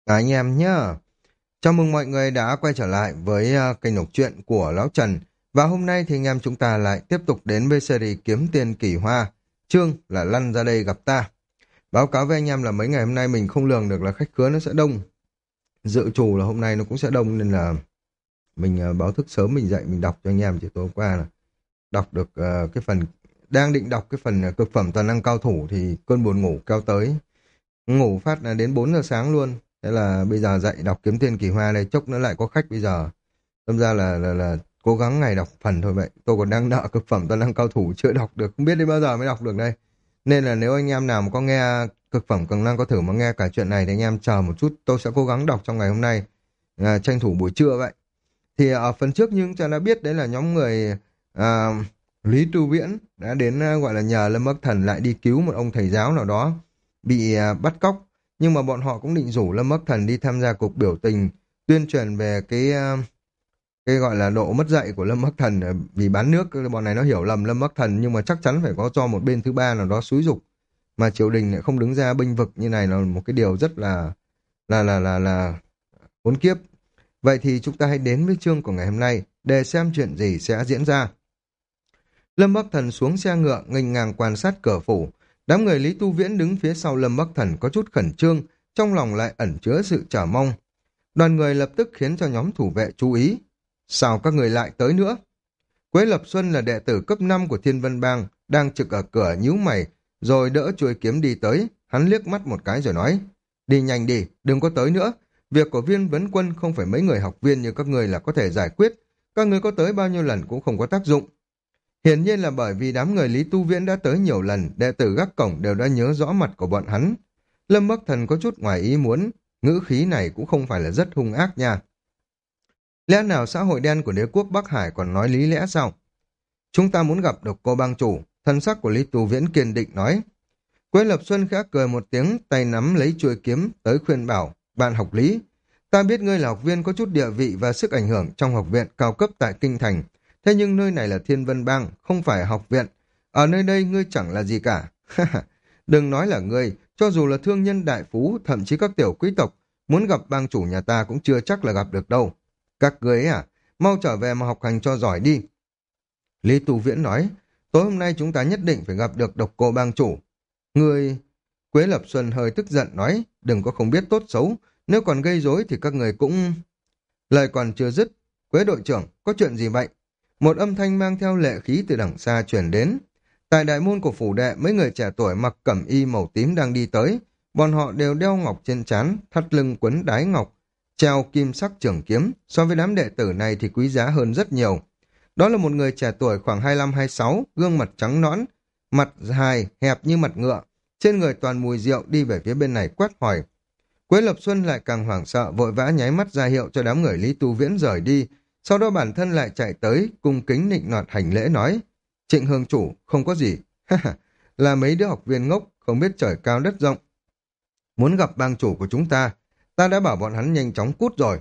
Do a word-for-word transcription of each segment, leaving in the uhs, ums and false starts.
Cả anh em nhá. Chào mừng mọi người đã quay trở lại với uh, kênh đọc truyện của Lão Trần. Và hôm nay thì anh em chúng ta lại tiếp tục đến với series Kiếm Tiền Kỳ Hoa. Chương là Lăn ra đây gặp ta. Báo cáo với anh em là mấy ngày hôm nay mình không lường được là khách khứa nó sẽ đông. Dự trù là hôm nay nó cũng sẽ đông nên là mình uh, báo thức sớm mình dậy mình đọc cho anh em. Chỉ tối hôm qua là đọc được uh, cái phần, đang định đọc cái phần uh, cực phẩm toàn năng cao thủ thì cơn buồn ngủ kéo tới. Ngủ phát là đến bốn giờ sáng luôn. Thế là bây giờ dậy đọc Kiếm Tiền Kỳ Hoa đây, chốc nữa lại có khách bây giờ. Đâm ra là, là là cố gắng ngày đọc phần thôi vậy. Tôi còn đang nợ cực phẩm toàn năng cao thủ chưa đọc được, không biết đến bao giờ mới đọc được đây. Nên là nếu anh em nào mà có nghe cực phẩm toàn năng cao thủ mà nghe cả chuyện này thì anh em chờ một chút, tôi sẽ cố gắng đọc trong ngày hôm nay. À, tranh thủ buổi trưa vậy. Thì ở phần trước nhưng cho đã biết đấy là nhóm người à, Lý Tu Viễn đã đến à, gọi là nhờ Lâm Bắc Thần lại đi cứu một ông thầy giáo nào đó bị à, bắt cóc, nhưng mà bọn họ cũng định rủ Lâm Bắc Thần đi tham gia cuộc biểu tình tuyên truyền về cái à, cái gọi là độ mất dạy của Lâm Bắc Thần, à, vì bán nước bọn này nó hiểu lầm Lâm Bắc Thần, nhưng mà chắc chắn phải có cho một bên thứ ba nào đó xúi giục, mà triều đình lại không đứng ra bênh vực như này là một cái điều rất là là là là là khốn kiếp. Vậy thì chúng ta hãy đến với chương của ngày hôm nay để xem chuyện gì sẽ diễn ra. Lâm Bắc Thần xuống xe ngựa nghênh ngang quan sát cửa phủ. Đám người Lý Tu Viễn đứng phía sau Lâm Bắc Thần có chút khẩn trương, trong lòng lại ẩn chứa sự chờ mong. Đoàn người lập tức khiến cho nhóm thủ vệ chú ý. Sao các người lại tới nữa? Quế Lập Xuân là đệ tử cấp năm của Thiên Vân Bang, đang trực ở cửa nhíu mày, rồi đỡ chuôi kiếm đi tới. Hắn liếc mắt một cái rồi nói, đi nhanh đi, đừng có tới nữa. Việc của Viên Vấn Quân không phải mấy người học viên như các người là có thể giải quyết. Các người có tới bao nhiêu lần cũng không có tác dụng. Hiển nhiên là bởi vì đám người Lý Tu Viễn đã tới nhiều lần, đệ tử gác cổng đều đã nhớ rõ mặt của bọn hắn. Lâm Bắc Thần có chút ngoài ý muốn, ngữ khí này cũng không phải là rất hung ác nha. Lẽ nào xã hội đen của đế quốc Bắc Hải còn nói lý lẽ sao? Chúng ta muốn gặp được cô bang chủ, thân sắc của Lý Tu Viễn kiên định nói. Quế Lập Xuân khẽ cười một tiếng, tay nắm lấy chuôi kiếm, tới khuyên bảo, bạn học Lý. Ta biết ngươi là học viên có chút địa vị và sức ảnh hưởng trong học viện cao cấp tại Kinh Thành. Thế nhưng nơi này là Thiên Vân Bang, không phải học viện. Ở nơi đây ngươi chẳng là gì cả. Đừng nói là ngươi, cho dù là thương nhân đại phú, thậm chí các tiểu quý tộc, muốn gặp bang chủ nhà ta cũng chưa chắc là gặp được đâu. Các ngươi ấy à, mau trở về mà học hành cho giỏi đi. Lý Tu Viễn nói, tối hôm nay chúng ta nhất định phải gặp được độc cô bang chủ. Ngươi... Quế Lập Xuân hơi tức giận nói, đừng có không biết tốt xấu, nếu còn gây rối thì các người cũng... Lời còn chưa dứt, Quế đội trưởng, có chuyện gì vậy? Một âm thanh mang theo lệ khí từ đằng xa truyền đến. Tại đại môn của phủ đệ, mấy người trẻ tuổi mặc cẩm y màu tím đang đi tới. Bọn họ đều đeo ngọc trên trán, thắt lưng quấn đái ngọc, treo kim sắc trường kiếm. So với đám đệ tử này thì quý giá hơn rất nhiều. Đó là một người trẻ tuổi khoảng hai lăm hai sáu, gương mặt trắng nõn, mặt dài, hẹp như mặt ngựa. Trên người toàn mùi rượu, đi về phía bên này quét hỏi. Quế Lập Xuân lại càng hoảng sợ, vội vã nháy mắt ra hiệu cho đám người Lý Tu Viễn rời đi. Sau đó bản thân lại chạy tới, cung kính nịnh nọt hành lễ nói. Trịnh Hương chủ, không có gì. Là mấy đứa học viên ngốc, không biết trời cao đất rộng. Muốn gặp bang chủ của chúng ta, ta đã bảo bọn hắn nhanh chóng cút rồi.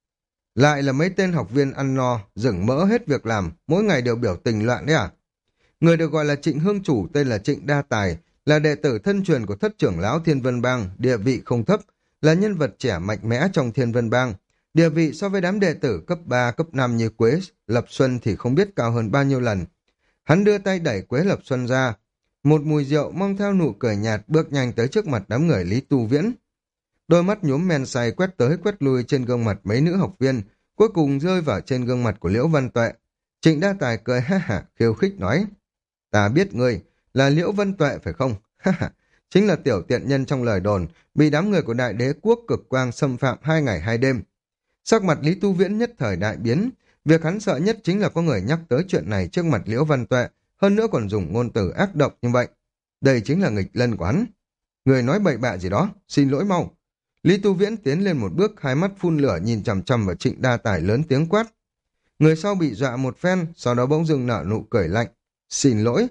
Lại là mấy tên học viên ăn no, rừng mỡ hết việc làm, mỗi ngày đều biểu tình loạn đấy à? Người được gọi là Trịnh Hương chủ tên là Trịnh Đa Tài, là đệ tử thân truyền của thất trưởng lão Thiên Vân Bang, địa vị không thấp, là nhân vật trẻ mạnh mẽ trong Thiên Vân Bang. Địa vị so với đám đệ tử cấp ba, cấp năm như Quế Lập Xuân thì không biết cao hơn bao nhiêu lần. Hắn đưa tay đẩy Quế Lập Xuân ra. Một mùi rượu mang theo nụ cười nhạt bước nhanh tới trước mặt đám người Lý Tu Viễn. Đôi mắt nhuốm men say quét tới quét lui trên gương mặt mấy nữ học viên, cuối cùng rơi vào trên gương mặt của Liễu Văn Tuệ. Trịnh Đa Tài cười ha hả khiêu khích nói. Ta biết ngươi là Liễu Văn Tuệ phải không? Ha ha. Chính là tiểu tiện nhân trong lời đồn, bị đám người của đại đế quốc cực quang xâm phạm hai ngày hai đêm. Sắc mặt Lý Tu Viễn nhất thời đại biến, việc hắn sợ nhất chính là có người nhắc tới chuyện này trước mặt Liễu Văn Tuệ, hơn nữa còn dùng ngôn từ ác độc như vậy. Đây chính là nghịch lân của hắn. Người nói bậy bạ gì đó, xin lỗi mau. Lý Tu Viễn tiến lên một bước, hai mắt phun lửa nhìn chằm chằm vào Trịnh Đa Tài lớn tiếng quát. Người sau bị dọa một phen, sau đó bỗng dưng nở nụ cười lạnh. Xin lỗi.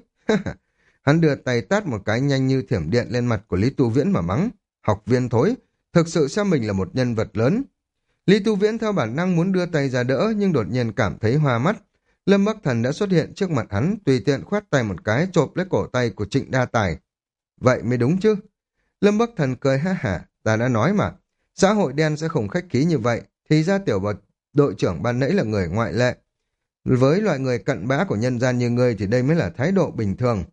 Hắn đưa tay tát một cái nhanh như thiểm điện lên mặt của Lý Tu Viễn mà mắng. Học viên thối, thực sự xem mình là một nhân vật lớn. Lý Tu Viễn theo bản năng muốn đưa tay ra đỡ, nhưng đột nhiên cảm thấy hoa mắt. Lâm Bắc Thần đã xuất hiện trước mặt hắn, tùy tiện khoát tay một cái chộp lấy cổ tay của Trịnh Đa Tài. Vậy mới đúng chứ. Lâm Bắc Thần cười ha hả, ta đã nói mà. Xã hội đen sẽ không khách khí như vậy, thì ra tiểu bột đội trưởng ban nãy là người ngoại lệ. Với loại người cặn bã của nhân gian như ngươi thì đây mới là thái độ bình thường.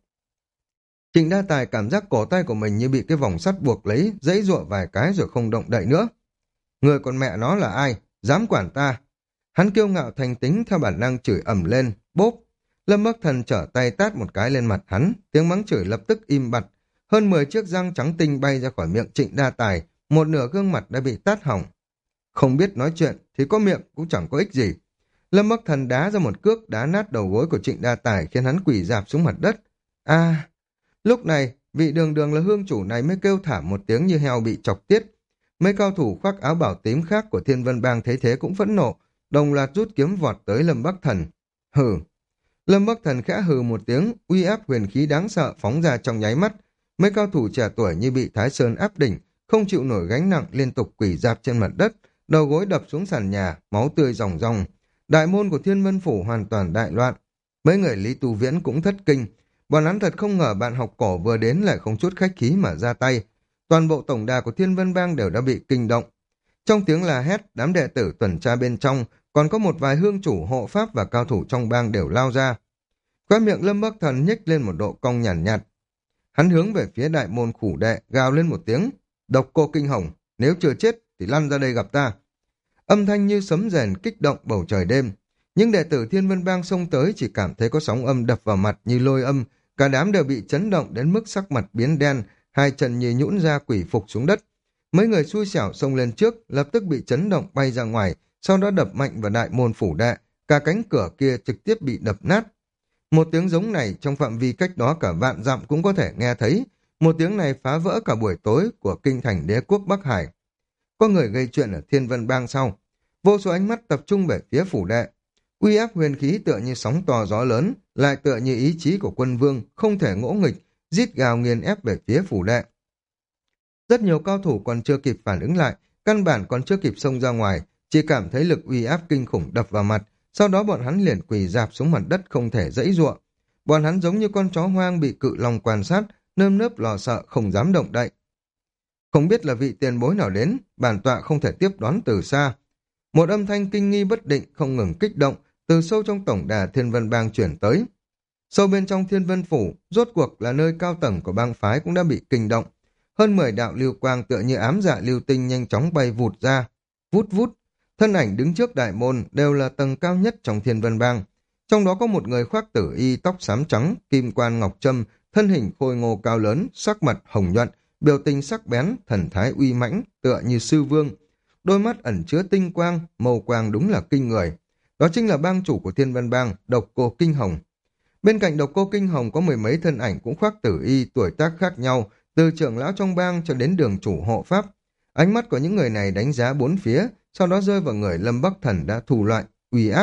Trịnh Đa Tài cảm giác cổ tay của mình như bị cái vòng sắt buộc lấy, giãy giụa vài cái rồi không động đậy nữa. Người con mẹ nó là ai? Dám quản ta? Hắn kiêu ngạo thành tính theo bản năng chửi ầm lên, bốp. Lâm Bắc Thần trở tay tát một cái lên mặt hắn, tiếng mắng chửi lập tức im bặt. Hơn mười chiếc răng trắng tinh bay ra khỏi miệng Trịnh Đa Tài, một nửa gương mặt đã bị tát hỏng. Không biết nói chuyện thì có miệng cũng chẳng có ích gì. Lâm Bắc Thần đá ra một cước đá nát đầu gối của Trịnh Đa Tài khiến hắn quỳ rạp xuống mặt đất. A! Lúc này, vị đường đường là hương chủ này mới kêu thảm một tiếng như heo bị chọc tiết. Mấy cao thủ khoác áo bảo tím khác của Thiên Vân Bang thấy thế cũng phẫn nộ, đồng loạt rút kiếm vọt tới Lâm Bắc Thần. Hừ! Lâm Bắc Thần khẽ hừ một tiếng, uy áp huyền khí đáng sợ phóng ra trong nháy mắt. Mấy cao thủ trẻ tuổi như bị Thái Sơn áp đỉnh, không chịu nổi gánh nặng liên tục quỳ rạp trên mặt đất, đầu gối đập xuống sàn nhà, máu tươi ròng ròng. Đại môn của Thiên Vân Phủ hoàn toàn đại loạn. Mấy người Lý Tu Viễn cũng thất kinh. Bọn hắn thật không ngờ bạn học cổ vừa đến lại không chút khách khí mà ra tay. Toàn bộ tổng đà của Thiên Vân Bang đều đã bị kinh động. Trong tiếng la hét, đám đệ tử tuần tra bên trong, còn có một vài hương chủ hộ pháp và cao thủ trong bang đều lao ra. Khóe miệng Lâm Bắc Thần nhếch lên một độ cong nhàn nhạt, nhạt. Hắn hướng về phía đại môn khủ đệ, gào lên một tiếng. Độc Cô Kinh Hồng, nếu chưa chết thì lăn ra đây gặp ta. Âm thanh như sấm rền kích động bầu trời đêm. Những đệ tử Thiên Vân Bang xông tới chỉ cảm thấy có sóng âm đập vào mặt như lôi âm, cả đám đều bị chấn động đến mức sắc mặt biến đen, hai chân như nhũn ra quỷ phục xuống đất. Mấy người xui xẻo xông lên trước, lập tức bị chấn động bay ra ngoài, sau đó đập mạnh vào đại môn phủ đệ, cả cánh cửa kia trực tiếp bị đập nát. Một tiếng giống này trong phạm vi cách đó cả vạn dặm cũng có thể nghe thấy, một tiếng này phá vỡ cả buổi tối của kinh thành đế quốc Bắc Hải. Có người gây chuyện ở Thiên Vân Bang sau. Vô số ánh mắt tập trung về phía phủ đệ. Uy áp huyền khí tựa như sóng to gió lớn, lại tựa như ý chí của quân vương, không thể ngỗ nghịch, rít gào nghiền ép về phía phủ đệ. Rất nhiều cao thủ còn chưa kịp phản ứng lại, căn bản còn chưa kịp xông ra ngoài, chỉ cảm thấy lực uy áp kinh khủng đập vào mặt, sau đó bọn hắn liền quỳ rạp xuống mặt đất không thể giãy giụa. Bọn hắn giống như con chó hoang bị cự long quan sát, nơm nớp lo sợ không dám động đậy. Không biết là vị tiền bối nào đến, bản tọa không thể tiếp đón từ xa. Một âm thanh kinh nghi bất định không ngừng kích động, từ sâu trong tổng đà Thiên Vân Bang chuyển tới. Sâu bên trong Thiên Vân Phủ, rốt cuộc là nơi cao tầng của bang phái cũng đã bị kinh động. Hơn mười đạo lưu quang tựa như ám dạ lưu tinh nhanh chóng bay vụt ra. Vút vút, thân ảnh đứng trước đại môn đều là tầng cao nhất trong Thiên Vân Bang. Trong đó có một người khoác tử y tóc xám trắng, kim quan ngọc trâm, thân hình khôi ngô cao lớn, sắc mặt hồng nhuận, biểu tình sắc bén, thần thái uy mãnh, tựa như sư vương. Đôi mắt ẩn chứa tinh quang, màu quang đúng là kinh người. Đó chính là bang chủ của Thiên Vân Bang, Độc Cô Kinh Hồng. Bên cạnh Độc Cô Kinh Hồng có mười mấy thân ảnh cũng khoác tử y, tuổi tác khác nhau, từ trưởng lão trong bang cho đến đường chủ hộ pháp. Ánh mắt của những người này đánh giá bốn phía, sau đó rơi vào người Lâm Bắc Thần đã thù loại, uy áp.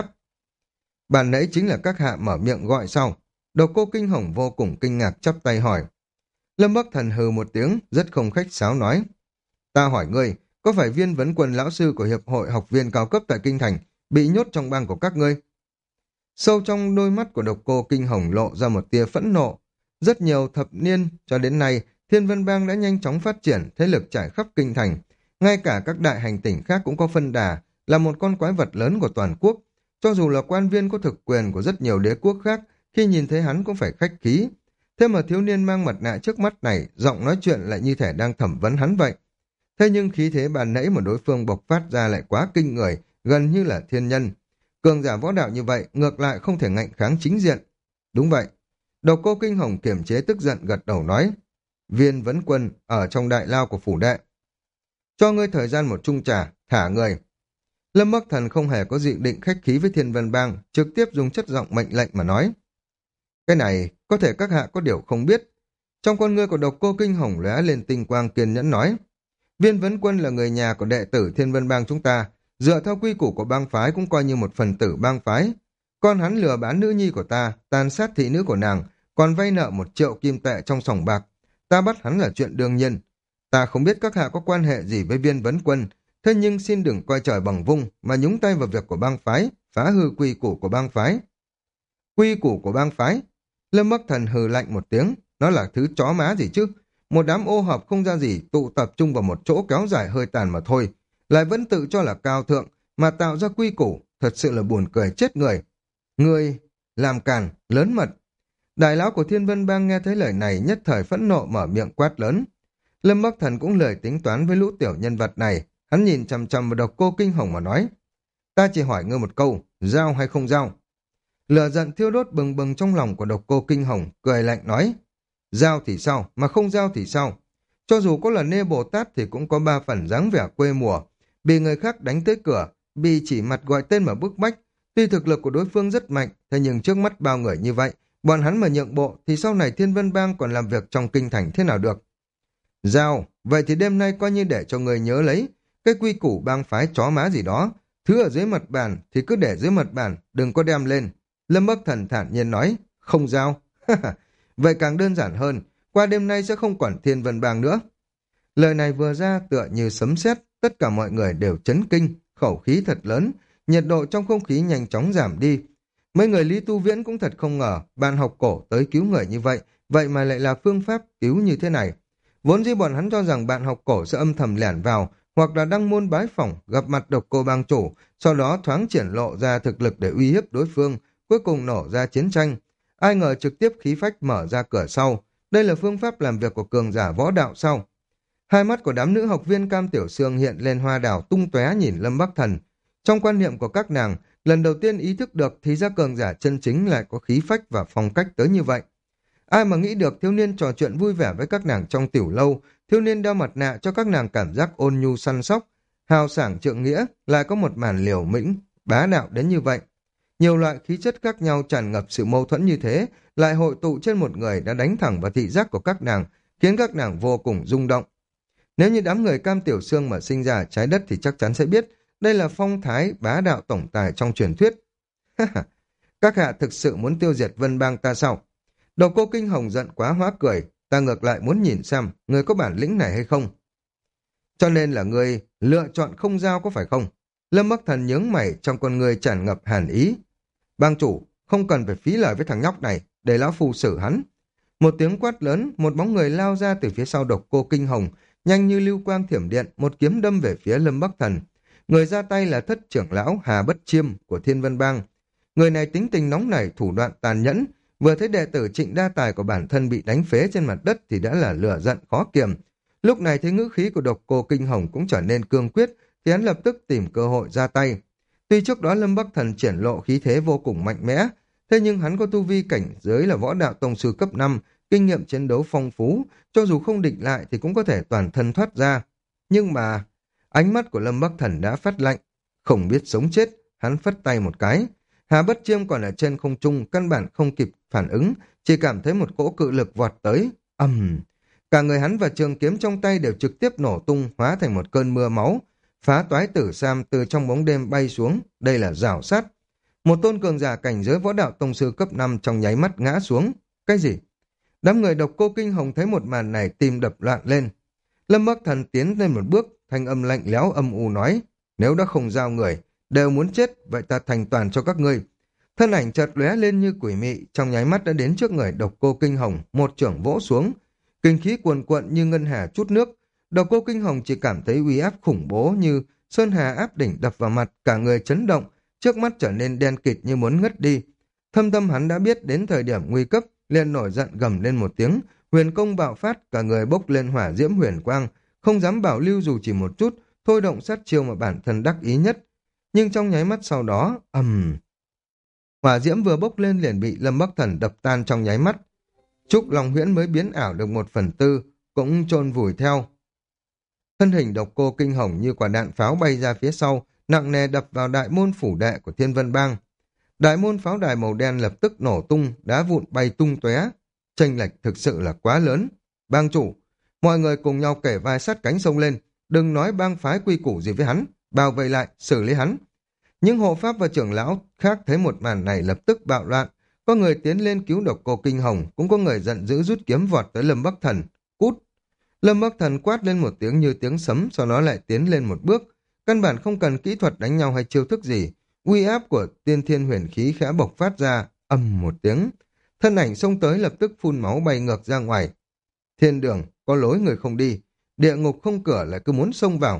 Bàn nãy chính là các hạ mở miệng gọi sau. Độc Cô Kinh Hồng vô cùng kinh ngạc chắp tay hỏi. Lâm Bắc Thần hừ một tiếng, rất không khách sáo nói. Ta hỏi ngươi, có phải Viên Vấn Quân lão sư của Hiệp hội học viên cao cấp tại Kinh Thành bị nhốt trong bang của các ngươi? Sâu trong đôi mắt của Độc Cô Kinh Hồng lộ ra một tia phẫn nộ. Rất nhiều thập niên cho đến nay, Thiên Vân Bang đã nhanh chóng phát triển, thế lực trải khắp Kinh Thành. Ngay cả các đại hành tỉnh khác cũng có phân đà, là một con quái vật lớn của toàn quốc. Cho dù là quan viên có thực quyền của rất nhiều đế quốc khác, khi nhìn thấy hắn cũng phải khách khí. Thế mà thiếu niên mang mặt nạ trước mắt này, giọng nói chuyện lại như thể đang thẩm vấn hắn vậy. Thế nhưng khí thế bàn nãy mà đối phương bộc phát ra lại quá kinh người, gần như là thiên nhân. Cường giả võ đạo như vậy, ngược lại không thể ngạnh kháng chính diện. Đúng vậy. Độc Cô Kinh Hồng kiềm chế tức giận gật đầu nói. Viên Vấn Quân ở trong đại lao của phủ đệ. Cho ngươi thời gian một chung trà, thả người. Lâm Bắc Thần không hề có dự định khách khí với Thiên Vân Bang, trực tiếp dùng chất giọng mệnh lệnh mà nói. Cái này, có thể các hạ có điều không biết. Trong con ngươi của Độc Cô Kinh Hồng lóe lên tinh quang kiên nhẫn nói. Viên Vấn Quân là người nhà của đệ tử Thiên Vân Bang chúng ta, dựa theo quy củ của bang phái cũng coi như một phần tử bang phái. Con hắn lừa bán nữ nhi của ta, tàn sát thị nữ của nàng, còn vay nợ một triệu kim tệ trong sòng bạc. Ta bắt hắn là chuyện đương nhiên. Ta không biết các hạ có quan hệ gì với Viên Vấn Quân, thế nhưng xin đừng coi trời bằng vung mà nhúng tay vào việc của bang phái, phá hư quy củ của bang phái. Quy củ của bang phái? Lâm Bắc Thần hừ lạnh một tiếng, nó là thứ chó má gì chứ? một đám ô hợp không ra gì tụ tập trung vào một chỗ kéo dài hơi tàn mà thôi, lại vẫn tự cho là cao thượng mà tạo ra quy củ, thật sự là buồn cười chết người. Người làm càn, lớn mật. Đại lão của Thiên Vân Bang nghe thấy lời này nhất thời phẫn nộ mở miệng quát lớn. Lâm Bắc Thần cũng lời tính toán với lũ tiểu nhân vật này, hắn nhìn chằm chằm vào Độc Cô Kinh Hồng mà nói: ta chỉ hỏi ngươi một câu, giao hay không giao? Lửa giận thiêu đốt bừng bừng trong lòng của Độc Cô Kinh Hồng, cười lạnh nói: giao thì sao, mà không giao thì sao? Cho dù có là nê Bồ Tát thì cũng có ba phần dáng vẻ quê mùa, bị người khác đánh tới cửa, bị chỉ mặt gọi tên mà bức bách. Tuy thực lực của đối phương rất mạnh, thế nhưng trước mắt bao người như vậy, bọn hắn mà nhượng bộ thì sau này Thiên Vân Bang còn làm việc trong kinh thành thế nào được? Giao, vậy thì đêm nay coi như để cho người nhớ lấy, cái quy củ bang phái chó má gì đó, thứ ở dưới mặt bàn thì cứ để dưới mặt bàn, đừng có đem lên. Lâm Bắc Thần thản nhiên nói: không giao. Vậy càng đơn giản hơn, qua đêm nay sẽ không còn Thiên Vân Bang nữa. Lời này vừa ra tựa như sấm sét, tất cả mọi người đều chấn kinh, khẩu khí thật lớn, nhiệt độ trong không khí nhanh chóng giảm đi. Mấy người Lý Tu Viễn cũng thật không ngờ, ban học cổ tới cứu người như vậy, vậy mà lại là phương pháp cứu như thế này. Vốn dĩ bọn hắn cho rằng bạn học cổ sẽ âm thầm lẻn vào, hoặc là đăng môn bái phỏng, gặp mặt Độc Cô Bang chủ, sau đó thoáng triển lộ ra thực lực để uy hiếp đối phương, cuối cùng nổ ra chiến tranh. Ai ngờ trực tiếp khí phách mở ra cửa sau, đây là phương pháp làm việc của cường giả võ đạo sau. Hai mắt của đám nữ học viên Cam Tiểu Sương hiện lên hoa đào tung tóe nhìn Lâm Bắc Thần. Trong quan niệm của các nàng, lần đầu tiên ý thức được thì ra cường giả chân chính lại có khí phách và phong cách tới như vậy. Ai mà nghĩ được thiếu niên trò chuyện vui vẻ với các nàng trong tiểu lâu, thiếu niên đeo mặt nạ cho các nàng cảm giác ôn nhu săn sóc, hào sảng trượng nghĩa, lại có một màn liều lĩnh, bá đạo đến như vậy. Nhiều loại khí chất khác nhau tràn ngập sự mâu thuẫn như thế, lại hội tụ trên một người đã đánh thẳng vào thị giác của các nàng, khiến các nàng vô cùng rung động. Nếu như đám người Cam Tiểu Sương mà sinh ra ở trái đất thì chắc chắn sẽ biết đây là phong thái bá đạo tổng tài trong truyền thuyết. Các hạ thực sự muốn tiêu diệt Vân Bang ta sao? Độc Cô Kinh Hồng giận quá hóa cười, ta ngược lại muốn nhìn xem người có bản lĩnh này hay không. Cho nên là người lựa chọn không giao có phải không? Lâm Bắc Thần nhướng mày, trong con người tràn ngập hàn ý. Bang chủ, không cần phải phí lời với thằng nhóc này, để lão phù xử hắn. Một tiếng quát lớn, một bóng người lao ra từ phía sau Độc Cô Kinh Hồng, nhanh như lưu quang thiểm điện, một kiếm đâm về phía Lâm Bắc Thần. Người ra tay là thất trưởng lão Hà Bất Chiêm của Thiên Vân Bang. Người này tính tình nóng nảy, thủ đoạn tàn nhẫn, vừa thấy đệ tử Trịnh Đa Tài của bản thân bị đánh phế trên mặt đất thì đã là lửa giận khó kiềm. Lúc này thấy ngữ khí của Độc Cô Kinh Hồng cũng trở nên cương quyết, thì hắn lập tức tìm cơ hội ra tay. Tuy trước đó Lâm Bắc Thần triển lộ khí thế vô cùng mạnh mẽ, thế nhưng hắn có tu vi cảnh giới là võ đạo tông sư cấp năm, kinh nghiệm chiến đấu phong phú, cho dù không địch lại thì cũng có thể toàn thân thoát ra. Nhưng mà, ánh mắt của Lâm Bắc Thần đã phát lạnh, không biết sống chết, hắn phất tay một cái. Hà Bất Chiêm còn ở trên không trung, căn bản không kịp phản ứng, chỉ cảm thấy một cỗ cự lực vọt tới, ầm. Cả người hắn và trường kiếm trong tay đều trực tiếp nổ tung, hóa thành một cơn mưa máu, phá toái tử sam từ trong bóng đêm bay xuống, đây là rào sát. Một tôn cường giả cảnh giới võ đạo tông sư cấp năm trong nháy mắt ngã xuống. Cái gì? Đám người Độc Cô Kinh Hồng thấy một màn này tim đập loạn lên. Lâm Bắc Thần tiến lên một bước, thanh âm lạnh lẽo âm u nói, nếu đã không giao người, đều muốn chết, vậy ta thành toàn cho các ngươi. Thân ảnh chợt lóe lên như quỷ mị, trong nháy mắt đã đến trước người Độc Cô Kinh Hồng, một chưởng vỗ xuống. Kinh khí cuồn cuộn như ngân hà trút nước. Độc Cô Kinh Hồng chỉ cảm thấy uy áp khủng bố như sơn hà áp đỉnh đập vào mặt, cả người chấn động, trước mắt trở nên đen kịt như muốn ngất đi. Thâm tâm hắn đã biết đến thời điểm nguy cấp, liền nổi giận gầm lên một tiếng, huyền công bạo phát, cả người bốc lên hỏa diễm huyền quang, không dám bảo lưu dù chỉ một chút, thôi động sát chiêu mà bản thân đắc ý nhất. Nhưng trong nháy mắt sau đó, ầm, hỏa diễm vừa bốc lên liền bị Lâm Bắc Thần đập tan trong nháy mắt. Trúc Long Huyễn mới biến ảo được một phần tư, cũng chôn vùi theo. Thân hình Độc Cô Kinh Hồng như quả đạn pháo bay ra phía sau, nặng nề đập vào đại môn phủ đệ của Thiên Vân Bang. Đại môn pháo đài màu đen lập tức nổ tung, đá vụn bay tung tóe. Chênh lệch thực sự là quá lớn. Bang chủ, mọi người cùng nhau kể vai sát cánh xông lên, đừng nói bang phái quy củ gì với hắn, bao vây lại, xử lý hắn. Những hộ pháp và trưởng lão khác thấy một màn này lập tức bạo loạn, có người tiến lên cứu Độc Cô Kinh Hồng, cũng có người giận dữ rút kiếm vọt tới Lâm Bắc Thần. Cút! Lâm Bắc Thần quát lên một tiếng như tiếng sấm, sau đó lại tiến lên một bước. Căn bản không cần kỹ thuật đánh nhau hay chiêu thức gì, uy áp của tiên thiên huyền khí khẽ bộc phát ra, ầm một tiếng. Thân ảnh xông tới lập tức phun máu bay ngược ra ngoài. Thiên đường, có lối người không đi, địa ngục không cửa lại cứ muốn xông vào.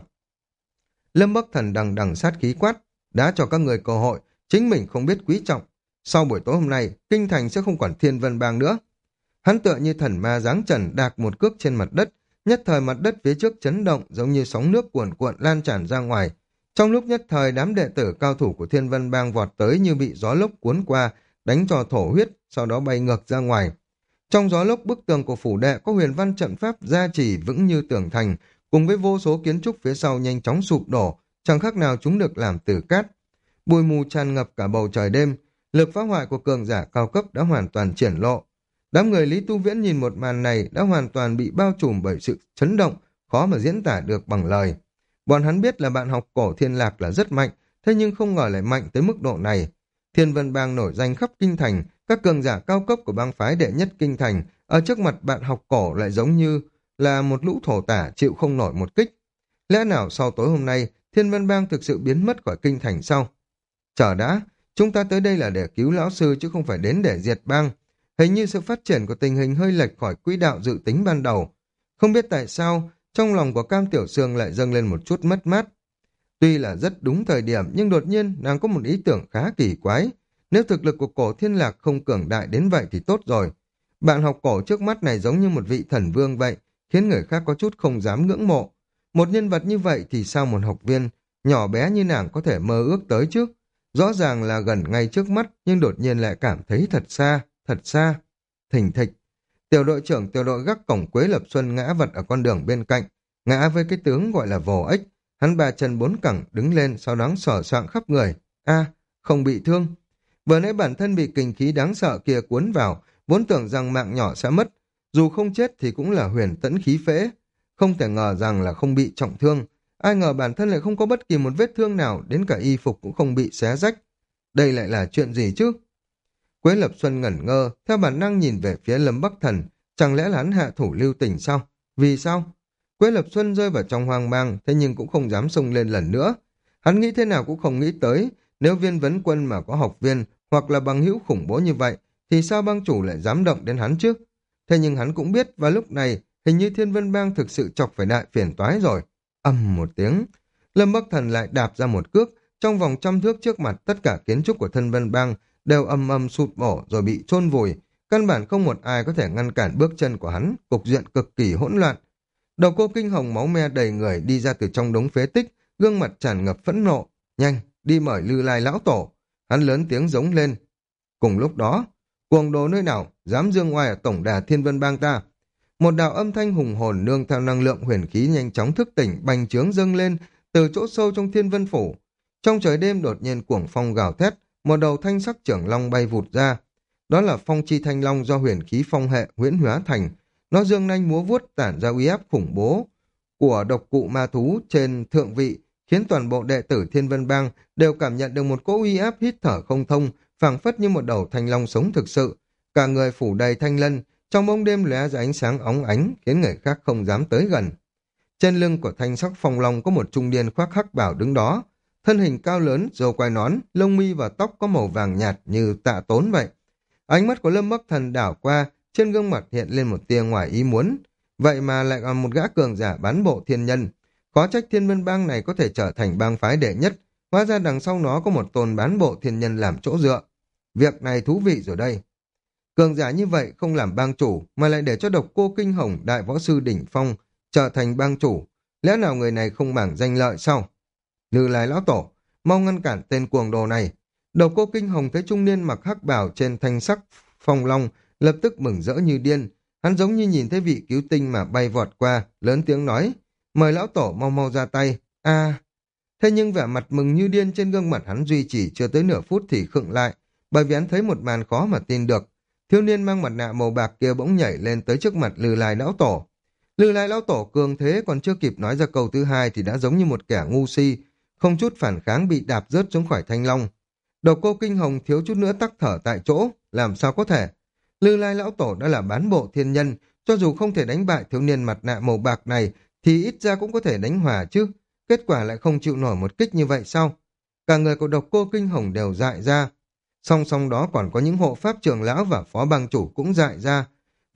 Lâm Bắc Thần đằng đằng sát khí quát, đã cho các người cơ hội, chính mình không biết quý trọng. Sau buổi tối hôm nay, kinh thành sẽ không còn Thiên Vân Bang nữa. Hắn tựa như thần ma giáng trần đạp một cước trên mặt đất, nhất thời mặt đất phía trước chấn động giống như sóng nước cuồn cuộn lan tràn ra ngoài. Trong lúc nhất thời đám đệ tử cao thủ của Thiên Vân Bang vọt tới như bị gió lốc cuốn qua, đánh cho thổ huyết, sau đó bay ngược ra ngoài. Trong gió lốc bức tường của phủ đệ có huyền văn trận pháp gia trì vững như tường thành, cùng với vô số kiến trúc phía sau nhanh chóng sụp đổ, chẳng khác nào chúng được làm từ cát. Bụi mù tràn ngập cả bầu trời đêm, lực phá hoại của cường giả cao cấp đã hoàn toàn triển lộ. Đám người Lý Tu Viễn nhìn một màn này đã hoàn toàn bị bao trùm bởi sự chấn động, khó mà diễn tả được bằng lời. Bọn hắn biết là bạn học cổ Thiên Lạc là rất mạnh, thế nhưng không ngờ lại mạnh tới mức độ này. Thiên Vân Bang nổi danh khắp kinh thành, các cường giả cao cấp của bang phái đệ nhất kinh thành, ở trước mặt bạn học cổ lại giống như là một lũ thổ tả chịu không nổi một kích. Lẽ nào sau tối hôm nay, Thiên Vân Bang thực sự biến mất khỏi kinh thành sau? Chờ đã, chúng ta tới đây là để cứu lão sư chứ không phải đến để diệt bang. Hình như sự phát triển của tình hình hơi lệch khỏi quỹ đạo dự tính ban đầu. Không biết tại sao, trong lòng của Cam Tiểu Sương lại dâng lên một chút mất mát. Tuy là rất đúng thời điểm, nhưng đột nhiên nàng có một ý tưởng khá kỳ quái. Nếu thực lực của cổ Thiên Lạc không cường đại đến vậy thì tốt rồi. Bạn học cổ trước mắt này giống như một vị thần vương vậy, khiến người khác có chút không dám ngưỡng mộ. Một nhân vật như vậy thì sao một học viên nhỏ bé như nàng có thể mơ ước tới chứ? Rõ ràng là gần ngay trước mắt, nhưng đột nhiên lại cảm thấy thật xa, thật xa. Thình thịch, tiểu đội trưởng tiểu đội gác cổng Quế Lập Xuân ngã vật ở con đường bên cạnh, ngã với cái tướng gọi là vồ ếch. Hắn ba chân bốn cẳng đứng lên, sau đó sờ soạng khắp người. A, không bị thương. Vừa nãy bản thân bị kình khí đáng sợ kia cuốn vào, vốn tưởng rằng mạng nhỏ sẽ mất. Dù không chết thì cũng là huyền tẫn khí phễ. Không thể ngờ rằng là không bị trọng thương. Ai ngờ bản thân lại không có bất kỳ một vết thương nào, đến cả y phục cũng không bị xé rách. Đây lại là chuyện gì chứ? Quế Lập Xuân ngẩn ngơ, theo bản năng nhìn về phía Lâm Bắc Thần. Chẳng lẽ là hắn hạ thủ lưu tình sao? Vì sao? Quế Lập Xuân rơi vào trong hoang mang, thế nhưng cũng không dám xông lên lần nữa. Hắn nghĩ thế nào cũng không nghĩ tới, nếu Viên Vấn Quân mà có học viên hoặc là bằng hữu khủng bố như vậy, thì sao bang chủ lại dám động đến hắn chứ? Thế nhưng hắn cũng biết vào lúc này, hình như Thiên Vân Bang thực sự chọc phải đại phiền toái rồi. Ầm một tiếng, Lâm Bắc Thần lại đạp ra một cước, trong vòng trăm thước trước mặt tất cả kiến trúc của Thiên Vân Bang đều âm âm sụp đổ rồi bị chôn vùi, căn bản không một ai có thể ngăn cản bước chân của hắn, cục diện cực kỳ hỗn loạn. Đầu cô kinh hồng máu me đầy người đi ra từ trong đống phế tích, gương mặt tràn ngập phẫn nộ. Nhanh, đi mời Lư Lai lão tổ. Hắn lớn tiếng giống lên. Cùng lúc đó, cuồng đồ nơi nào dám dương oai ở tổng đà Thiên Vân Bang ta? Một đạo âm thanh hùng hồn nương theo năng lượng huyền khí nhanh chóng thức tỉnh, bành trướng dâng lên từ chỗ sâu trong Thiên Vân phủ. Trong trời đêm đột nhiên cuồng phong gào thét, một đầu thanh sắc trưởng long bay vụt ra. Đó là phong chi thanh long do huyền khí phong hệ huyễn hóa thành. Nó dương nanh múa vuốt tản ra uy áp khủng bố của độc cụ ma thú trên thượng vị, khiến toàn bộ đệ tử Thiên Vân Bang đều cảm nhận được một cỗ uy áp hít thở không thông, phảng phất như một đầu thanh long sống thực sự. Cả người phủ đầy thanh lân, trong bóng đêm lóe ra ánh sáng óng ánh, khiến người khác không dám tới gần. Trên lưng của thanh sắc phong long có một trung niên khoác hắc bào đứng đó, thân hình cao lớn, râu quai nón, lông mi và tóc có màu vàng nhạt như tạ tốn vậy. Ánh mắt của Lâm Bắc Thần đảo qua, trên gương mặt hiện lên một tia ngoài ý muốn. Vậy mà lại còn một gã cường giả bán bộ thiên nhân. Khó trách Thiên Vân Bang này có thể trở thành bang phái đệ nhất, hóa ra đằng sau nó có một tôn bán bộ thiên nhân làm chỗ dựa. Việc này thú vị rồi đây. Cường giả như vậy không làm bang chủ, mà lại để cho độc cô kinh hồng đại võ sư đỉnh phong trở thành bang chủ. Lẽ nào người này không màng danh lợi sao? Lư Lai lão tổ, mau ngăn cản tên cuồng đồ này. Độc cô kinh hồng thấy trung niên mặc hắc bào trên thanh sắc phong long, lập tức mừng rỡ như điên. Hắn giống như nhìn thấy vị cứu tinh mà bay vọt qua, lớn tiếng nói, mời lão tổ mau mau ra tay. A, thế nhưng vẻ mặt mừng như điên trên gương mặt hắn duy trì chưa tới nửa phút thì khựng lại, bởi vì hắn thấy một màn khó mà tin được. Thiếu niên mang mặt nạ màu bạc kia bỗng nhảy lên tới trước mặt Lư Lai lão tổ. Lư Lai lão tổ cường thế còn chưa kịp nói ra câu thứ hai thì đã giống như một kẻ ngu si, không chút phản kháng bị đạp rớt xuống khỏi thanh long. Độc cô kinh hồng thiếu chút nữa tắc thở tại chỗ, làm sao có thể? Lư Lai lão tổ đã là bán bộ thiên nhân, cho dù không thể đánh bại thiếu niên mặt nạ màu bạc này thì ít ra cũng có thể đánh hòa chứ. Kết quả lại không chịu nổi một kích như vậy sao? Cả người của độc cô kinh hồng đều dại ra. Song song đó còn có những hộ pháp trưởng lão và phó bang chủ cũng dại ra.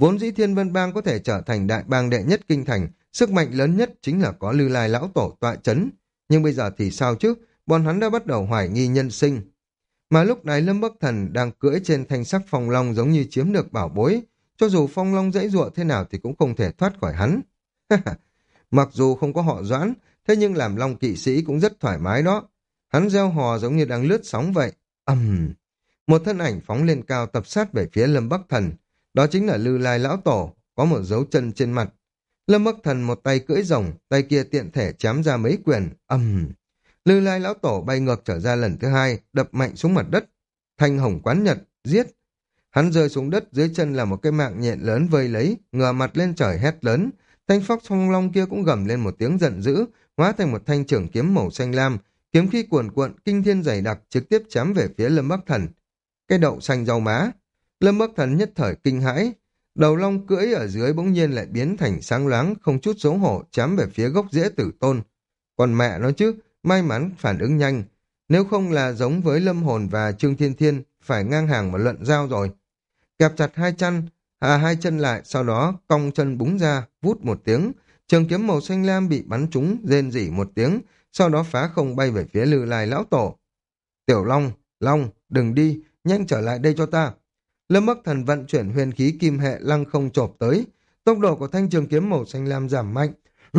Vốn dĩ Thiên Vân Bang có thể trở thành đại bang đệ nhất kinh thành, sức mạnh lớn nhất chính là có Lư Lai lão tổ tọa chấn. Nhưng bây giờ thì sao chứ? Bọn hắn đã bắt đầu hoài nghi nhân sinh. Mà lúc này Lâm Bắc Thần đang cưỡi trên thanh sắc phong long giống như chiếm được bảo bối. Cho dù phong long dãy dụa thế nào thì cũng không thể thoát khỏi hắn. Mặc dù không có họ Doãn, thế nhưng làm long kỵ sĩ cũng rất thoải mái đó. Hắn reo hò giống như đang lướt sóng vậy. ầm, um. Một thân ảnh phóng lên cao tập sát về phía Lâm Bắc Thần. Đó chính là Lư Lai lão tổ, có một dấu chân trên mặt. Lâm Bắc Thần một tay cưỡi rồng, tay kia tiện thể chém ra mấy quyền. ầm. Um. Lư Lai lão tổ bay ngược trở ra lần thứ hai, đập mạnh xuống mặt đất. Thanh hồng quán nhật, giết. Hắn rơi xuống đất, dưới chân là một cái mạng nhện lớn vây lấy, ngửa mặt lên trời hét lớn. Thanh phóc phong long kia cũng gầm lên một tiếng giận dữ, hóa thành một thanh trưởng kiếm màu xanh lam, kiếm khí cuồn cuộn, kinh thiên dày đặc, trực tiếp chém về phía Lâm Bắc Thần. Cái đậu xanh rau má. Lâm Bắc Thần nhất thời kinh hãi. Đầu long cưỡi ở dưới bỗng nhiên lại biến thành sáng loáng, không chút xấu hổ, chém về phía gốc rễ tử tôn. Còn mẹ nó chứ, may mắn phản ứng nhanh. Nếu không là giống với Lâm Hồn và Trương Thiên Thiên, phải ngang hàng mà luận giao rồi. Kẹp chặt hai chân, à hai chân lại, sau đó cong chân búng ra, vút một tiếng. Trường kiếm màu xanh lam bị bắn trúng, rên rỉ một tiếng, sau đó phá không bay về phía Lư Lai lão tổ. Tiểu Long, Long, đừng đi, nhanh trở lại đây cho ta. Lâm Bắc Thần vận chuyển huyền khí kim hệ lăng không chộp tới. Tốc độ của thanh trường kiếm màu xanh lam giảm mạnh.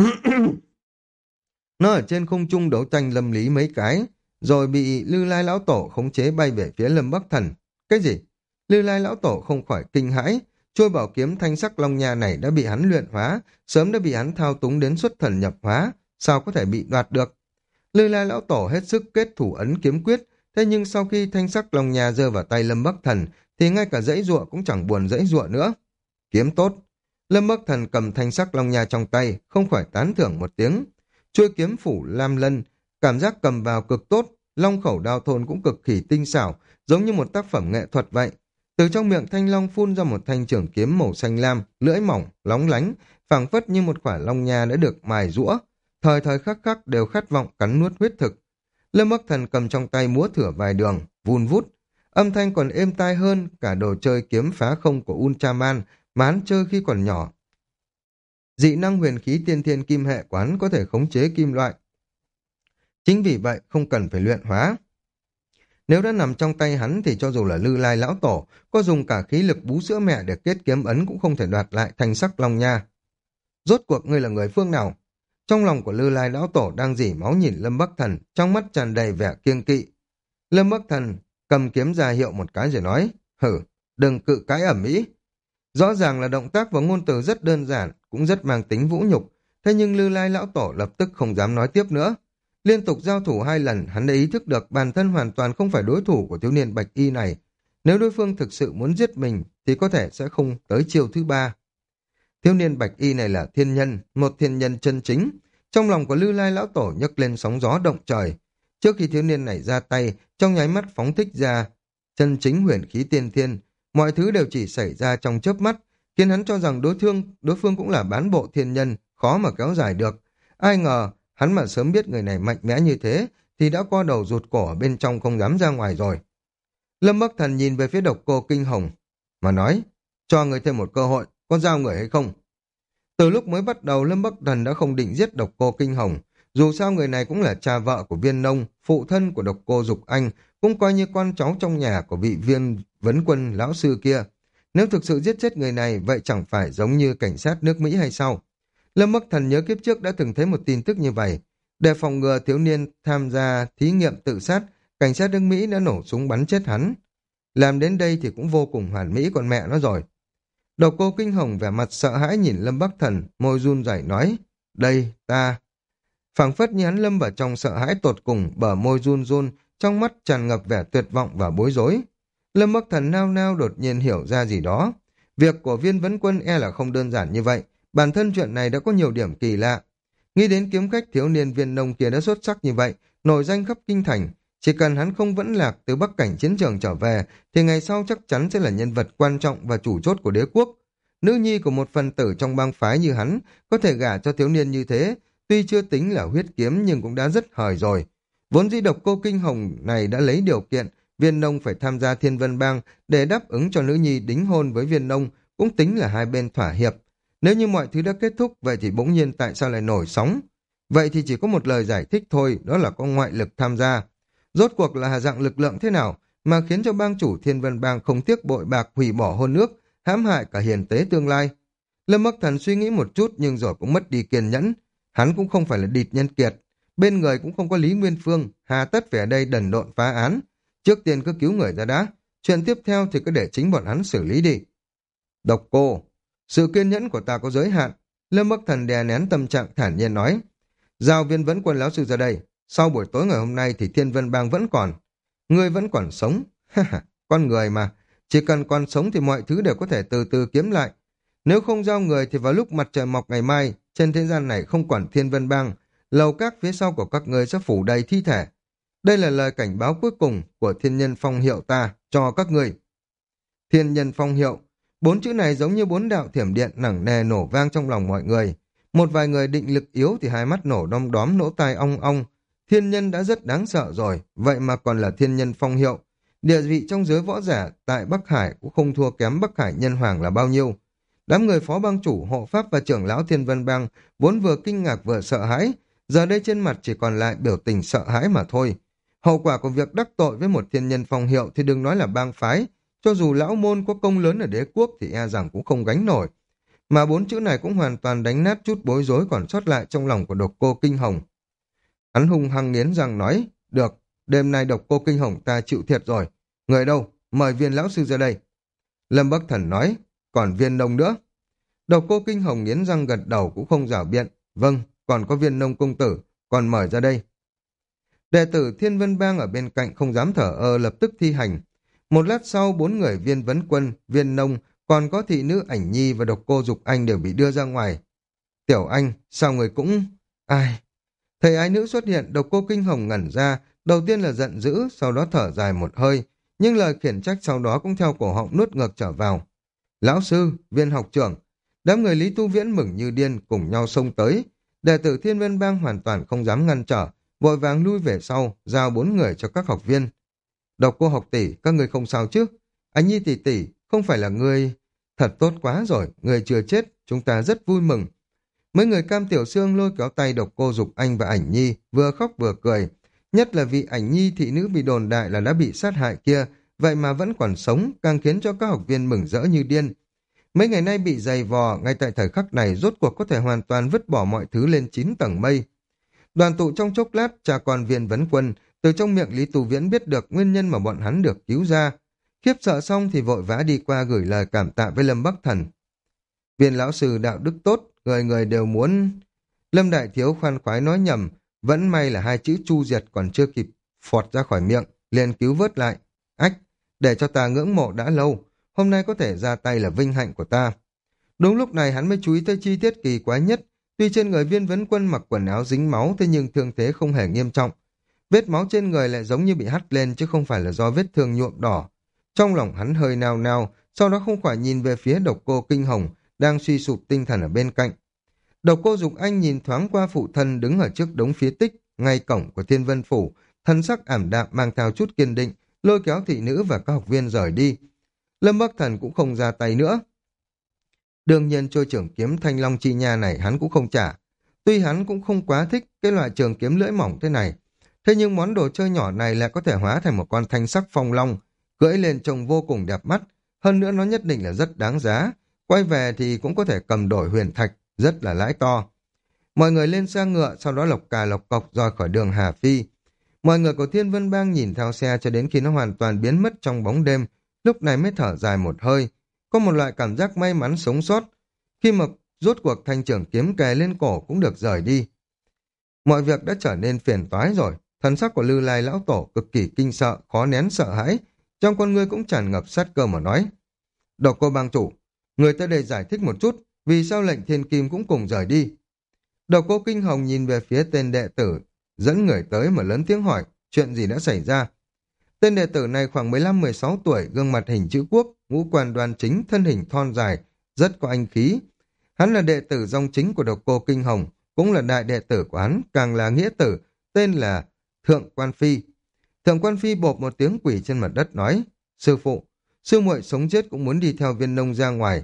Nó ở trên không trung đấu tranh lâm lý mấy cái, rồi bị Lư Lai lão tổ khống chế bay về phía Lâm Bắc Thần. Cái gì? Lư Lai lão tổ không khỏi kinh hãi. Trôi bảo kiếm thanh sắc long nha này đã bị hắn luyện hóa, sớm đã bị hắn thao túng đến xuất thần nhập hóa, sao có thể bị đoạt được? Lư Lai lão tổ hết sức kết thủ ấn kiếm quyết, thế nhưng sau khi thanh sắc long nha rơi vào tay Lâm Bắc Thần, thì ngay cả dãy giụa cũng chẳng buồn dãy giụa nữa. Kiếm tốt. Lâm Bắc Thần cầm thanh sắc long nha trong tay, không khỏi tán thưởng một tiếng. Chuôi kiếm phủ lam lân, cảm giác cầm vào cực tốt, long khẩu đao thôn cũng cực kỳ tinh xảo, giống như một tác phẩm nghệ thuật vậy. Từ trong miệng thanh long phun ra một thanh trường kiếm màu xanh lam, lưỡi mỏng, lóng lánh, phảng phất như một quả long nha đã được mài rũa, thời thời khắc khắc đều khát vọng cắn nuốt huyết thực. Lâm Bắc Thần cầm trong tay múa thửa vài đường, vun vút, âm thanh còn êm tai hơn cả đồ chơi kiếm phá không của Ultraman mà hắn chơi khi còn nhỏ. Dị năng huyền khí tiên thiên kim hệ của hắn có thể khống chế kim loại. Chính vì vậy không cần phải luyện hóa. Nếu đã nằm trong tay hắn thì cho dù là Lư Lai lão tổ, có dùng cả khí lực bú sữa mẹ để kết kiếm ấn cũng không thể đoạt lại thanh sắc long nha. Rốt cuộc ngươi là người phương nào? Trong lòng của Lư Lai lão tổ đang rỉ máu nhìn Lâm Bắc Thần, trong mắt tràn đầy vẻ kiêng kỵ. Lâm Bắc Thần cầm kiếm ra hiệu một cái rồi nói, hử, đừng cự cãi ẩm ý. Rõ ràng là động tác và ngôn từ rất đơn giản, cũng rất mang tính vũ nhục, thế nhưng Lư Lai lão tổ lập tức không dám nói tiếp nữa. Liên tục giao thủ hai lần, hắn đã ý thức được bản thân hoàn toàn không phải đối thủ của thiếu niên bạch y này. Nếu đối phương thực sự muốn giết mình, thì có thể sẽ không tới chiêu thứ ba. Thiếu niên bạch y này là thiên nhân, một thiên nhân chân chính. Trong lòng của Lư Lai lão tổ nhấc lên sóng gió động trời. Trước khi thiếu niên này ra tay, trong nháy mắt phóng thích ra chân chính huyền khí tiên thiên, mọi thứ đều chỉ xảy ra trong chớp mắt, khiến hắn cho rằng đối phương đối phương cũng là bán bộ thiên nhân, khó mà kéo dài được. Ai ngờ, hắn mà sớm biết người này mạnh mẽ như thế, thì đã co đầu rụt cổ ở bên trong không dám ra ngoài rồi. Lâm Bắc Thần nhìn về phía độc cô Kinh Hồng, mà nói, cho người thêm một cơ hội, có giao người hay không? Từ lúc mới bắt đầu, Lâm Bắc Thần đã không định giết độc cô Kinh Hồng. Dù sao người này cũng là cha vợ của Viên Nông, phụ thân của độc cô Dục Anh, cũng coi như con cháu trong nhà của vị Viên Vấn Quân lão sư kia. Nếu thực sự giết chết người này, vậy chẳng phải giống như cảnh sát nước Mỹ hay sao? Lâm Bắc Thần nhớ kiếp trước đã từng thấy một tin tức như vậy. Để phòng ngừa thiếu niên tham gia thí nghiệm tự sát, cảnh sát nước Mỹ đã nổ súng bắn chết hắn. Làm đến đây thì cũng vô cùng hoàn mỹ con mẹ nó rồi. Độc cô Kinh Hồng vẻ mặt sợ hãi nhìn Lâm Bắc Thần, môi run rẩy nói, đây, ta. Phảng phất như hắn lâm vào trong sợ hãi tột cùng, bờ môi run run, trong mắt tràn ngập vẻ tuyệt vọng và bối rối. Lâm Bắc Thần nao nao đột nhiên hiểu ra gì đó. Việc của Viên Vấn Quân e là không đơn giản như vậy, bản thân chuyện này đã có nhiều điểm kỳ lạ. Nghĩ đến kiếm khách thiếu niên Viên Nông kia đã xuất sắc như vậy, nổi danh khắp kinh thành, chỉ cần hắn không vẫn lạc từ bắc cảnh chiến trường trở về, thì ngày sau chắc chắn sẽ là nhân vật quan trọng và chủ chốt của đế quốc. Nữ nhi của một phần tử trong bang phái như hắn, có thể gả cho thiếu niên như thế, tuy chưa tính là huyết kiếm nhưng cũng đã rất hời rồi. Vốn dĩ độc cô Kinh Hồng này đã lấy điều kiện, Viên Nông phải tham gia Thiên Vân Bang để đáp ứng cho nữ nhi đính hôn với Viên Nông, cũng tính là hai bên thỏa hiệp. Nếu như mọi thứ đã kết thúc, vậy thì bỗng nhiên tại sao lại nổi sóng? Vậy thì chỉ có một lời giải thích thôi, đó là có ngoại lực tham gia. Rốt cuộc là dạng lực lượng thế nào mà khiến cho bang chủ Thiên Vân Bang không tiếc bội bạc hủy bỏ hôn ước, hãm hại cả hiền tế tương lai? Lâm Bắc Thần suy nghĩ một chút nhưng rồi cũng mất đi kiên nhẫn. Hắn cũng không phải là địch nhân kiệt, bên người cũng không có Lý Nguyên Phương, hà tất về ở đây đần độn phá án. Trước tiên cứ cứu người ra đã, chuyện tiếp theo thì cứ để chính bọn hắn xử lý đi. Độc Cô, sự kiên nhẫn của ta có giới hạn. Lâm Bắc Thần đè nén tâm trạng thản nhiên nói. Giao Viên Vẫn Quân lão sư ra đây, sau buổi tối ngày hôm nay thì Thiên Vân Bang vẫn còn. Ngươi vẫn còn sống. Con người mà, chỉ cần còn sống thì mọi thứ đều có thể từ từ kiếm lại. Nếu không giao người thì vào lúc mặt trời mọc ngày mai, trên thế gian này không còn Thiên Vân Bang, lầu các phía sau của các ngươi sẽ phủ đầy thi thể. Đây là lời cảnh báo cuối cùng của Thiên Nhân Phong Hiệu ta cho các ngươi. Thiên Nhân Phong Hiệu, bốn chữ này giống như bốn đạo thiểm điện nặng nề nổ vang trong lòng mọi người. Một vài người định lực yếu thì hai mắt nổ đom đóm, lỗ tai ong ong. Thiên nhân đã rất đáng sợ rồi, vậy mà còn là Thiên Nhân Phong Hiệu. Địa vị trong giới võ giả tại Bắc Hải cũng không thua kém Bắc Hải Nhân Hoàng là bao nhiêu. Đám người phó bang chủ, hộ pháp và trưởng lão Thiên Vân Bang vốn vừa kinh ngạc vừa sợ hãi, giờ đây trên mặt chỉ còn lại biểu tình sợ hãi mà thôi. Hậu quả của việc đắc tội với một Thiên Nhân Phong Hiệu thì đừng nói là bang phái, cho dù lão môn có công lớn ở đế quốc thì e rằng cũng không gánh nổi. Mà bốn chữ này cũng hoàn toàn đánh nát chút bối rối còn sót lại trong lòng của Độc Cô Kinh Hồng. Hắn hung hăng nghiến răng nói, được, đêm nay Độc Cô Kinh Hồng ta chịu thiệt rồi. Người đâu? Mời Viên lão sư ra đây. Lâm Bắc Thần nói, còn Viên nông nữa. Độc Cô Kinh Hồng nghiến răng gật đầu cũng không giảo biện. Vâng, còn có Viên nông công tử, còn mời ra đây. Đệ tử Thiên Vân Bang ở bên cạnh không dám thở ơ lập tức thi hành. Một lát sau, bốn người Viên Vấn Quân, Viên nông, còn có thị nữ Ảnh Nhi và Độc Cô Dục Anh đều bị đưa ra ngoài. Tiểu Anh, sao người cũng... Ai... Thầy ái nữ xuất hiện, Độc Cô Kinh Hồng ngẩn ra, đầu tiên là giận dữ, sau đó thở dài một hơi, nhưng lời khiển trách sau đó cũng theo cổ họng nuốt ngược trở vào. Lão sư, Viên học trưởng, đám người Lý Tu Viễn mừng như điên cùng nhau xông tới, đệ tử Thiên Vân Bang hoàn toàn không dám ngăn trở, vội vàng lui về sau, giao bốn người cho các học viên. Độc Cô học tỷ, các người không sao chứ? Anh Nhi tỷ tỷ, không phải là người... Thật tốt quá rồi, người chưa chết, chúng ta rất vui mừng. Mấy người Cam Tiểu Sương lôi kéo tay Độc Cô Dục Anh và Ảnh Nhi, vừa khóc vừa cười. Nhất là vì Ảnh Nhi thị nữ bị đồn đại là đã bị sát hại kia, vậy mà vẫn còn sống, càng khiến cho các học viên mừng rỡ như điên. Mấy ngày nay bị dày vò, ngay tại thời khắc này rốt cuộc có thể hoàn toàn vứt bỏ mọi thứ lên chín tầng mây. Đoàn tụ trong chốc lát, cha con Viên Vấn Quân, từ trong miệng Lý Tu Viễn biết được nguyên nhân mà bọn hắn được cứu ra. Khiếp sợ xong thì vội vã đi qua gửi lời cảm tạ với Lâm Bắc Thần. Viên lão sư đạo đức tốt, người người đều muốn... Lâm Đại Thiếu khoan khoái nói nhầm, vẫn may là hai chữ chu diệt còn chưa kịp phọt ra khỏi miệng, liền cứu vớt lại. Ách, để cho ta ngưỡng mộ đã lâu, hôm nay có thể ra tay là vinh hạnh của ta. Đúng lúc này hắn mới chú ý tới chi tiết kỳ quái nhất, tuy trên người Viên Vấn Quân mặc quần áo dính máu thế nhưng thương thế không hề nghiêm trọng. Vết máu trên người lại giống như bị hắt lên chứ không phải là do vết thương nhuộm đỏ. Trong lòng hắn hơi nao nao, sau đó không khỏi nhìn về phía Độc Cô Kinh Hồng, đang suy sụp tinh thần ở bên cạnh. Độc Cô Dục Anh nhìn thoáng qua phụ thân đứng ở trước đống phế tích, ngay cổng của Thiên Vân Phủ, thân sắc ảm đạm mang theo chút kiên định, lôi kéo thị nữ và các học viên rời đi. Lâm Bắc Thần cũng không ra tay nữa. Đương nhiên trôi trường kiếm Thanh Long Chi Nha này hắn cũng không trả. Tuy hắn cũng không quá thích cái loại trường kiếm lưỡi mỏng thế này, thế nhưng món đồ chơi nhỏ này lại có thể hóa thành một con thanh sắc phong long, cưỡi lên trông vô cùng đẹp mắt, hơn nữa nó nhất định là rất đáng giá. Quay về thì cũng có thể cầm đổi huyền thạch, rất là lãi to. Mọi người lên xe ngựa, sau đó lộc cà lộc cọc rời khỏi đường Hà Phi. Mọi người của Thiên Vân Bang nhìn theo xe cho đến khi nó hoàn toàn biến mất trong bóng đêm, lúc này mới thở dài một hơi. Có một loại cảm giác may mắn sống sót, khi mà rốt cuộc thanh trưởng kiếm kề lên cổ cũng được rời đi. Mọi việc đã trở nên phiền toái rồi, thần sắc của Lư Lai lão tổ cực kỳ kinh sợ, khó nén sợ hãi, trong con ngươi cũng tràn ngập sát cơ mà nói. Độc Cô bang chủ, người tới đây giải thích một chút, vì sao lệnh Thiên Kim cũng cùng rời đi. Độc Cô Kinh Hồng nhìn về phía tên đệ tử, dẫn người tới mà lớn tiếng hỏi, chuyện gì đã xảy ra. Tên đệ tử này khoảng mười lăm mười sáu tuổi, gương mặt hình chữ quốc, ngũ quan đoan chính, thân hình thon dài, rất có anh khí. Hắn là đệ tử dòng chính của Độc Cô Kinh Hồng, cũng là đại đệ tử của hắn, càng là nghĩa tử, tên là Thượng Quan Phi. Thượng Quan Phi bộp một tiếng quỷ trên mặt đất nói, sư phụ, sư muội sống chết cũng muốn đi theo Viên nông ra ngoài.